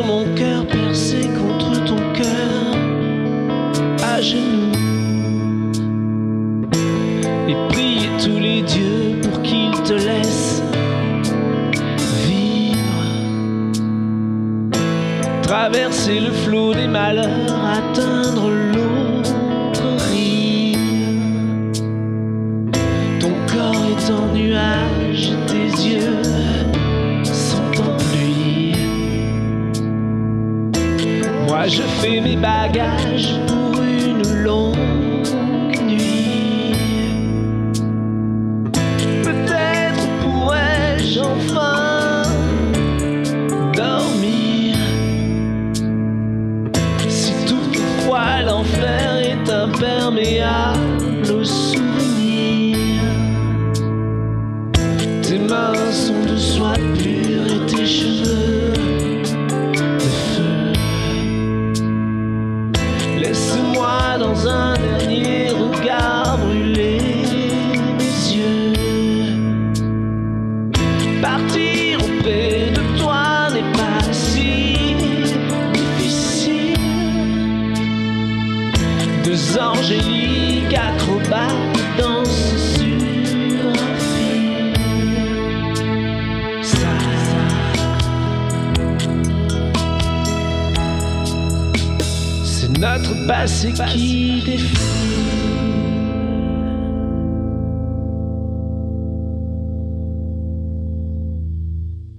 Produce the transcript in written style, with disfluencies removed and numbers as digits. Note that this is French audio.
mon cœur percé contre ton cœur, à genoux, et prier tous les dieux pour qu'ils te laissent vivre, traverser le flot des malheurs, atteindre l'autre rive. Ton corps est en nuage, tes yeux sont en pluie. Moi je fais mes bagages pour une longue nuit. Peut-être pourrais-je enfin dormir, si toutefois l'enfer est imperméable aux souvenirs. Tes mains sont de soie pure et tes cheveux de feu. Laisse-moi dans un dernier regard brûler mes yeux. Partir auprès de toi n'est pas si difficile. Deux angéliques acrobates dansent sur un fil. Ça, c'est notre passé qui défile.